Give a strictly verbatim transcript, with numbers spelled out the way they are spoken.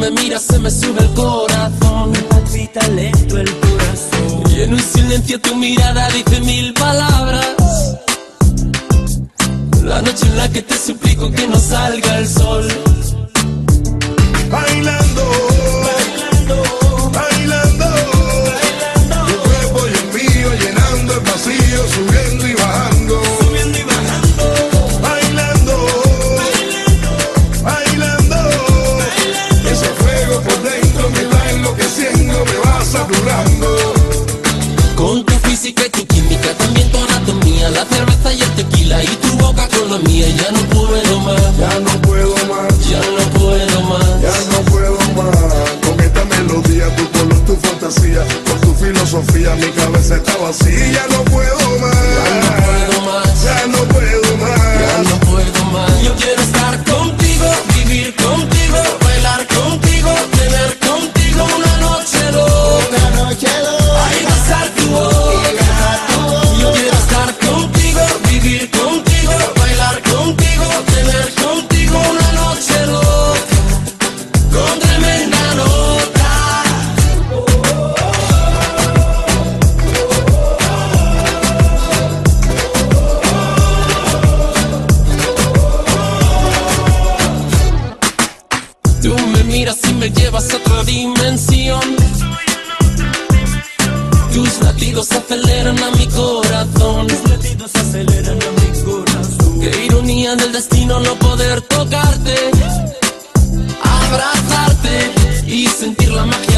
me miras se me sube el corazón. Me palpita lento el corazón. Y en un silencio tu mirada dice mil palabras. La noche en la que te suplico que no salga el sol. Bailando, Bailando, bailando, bailando, tu cuerpo y el mío llenando el vacío, subiendo y bajando. subiendo y bajando. Bailando, bailando, ese fuego por dentro me va enloqueciendo, me va saturando. Con tu física y tu química, también tu anatomía, la cerveza y el tequila y tu boca con la mía. Ya no puedo más, Ya no puedo más, ya no puedo más. ya no puedo más. Con esta melodía, tu color, tu fantasía, con tu filosofía, mi cabeza está vacía. Ya no puedo más, Ya no puedo más, ya no puedo ya más. no puedo más. Yo quiero estar contigo, vivir contigo, bailar contigo, tener contigo una noche loca. Una noche loca. Ahí besar tu boca. Yo quiero estar contigo, vivir contigo, bailar contigo, tener contigo una noche loca, con tremenda nota. Tú me miras y me llevas a otra dimensión. Tus latidos aceleran a mi corazón. Los latidos aceleran a mi corazón. Qué ironía del destino no poder tocarte, abrazarte y sentir la magia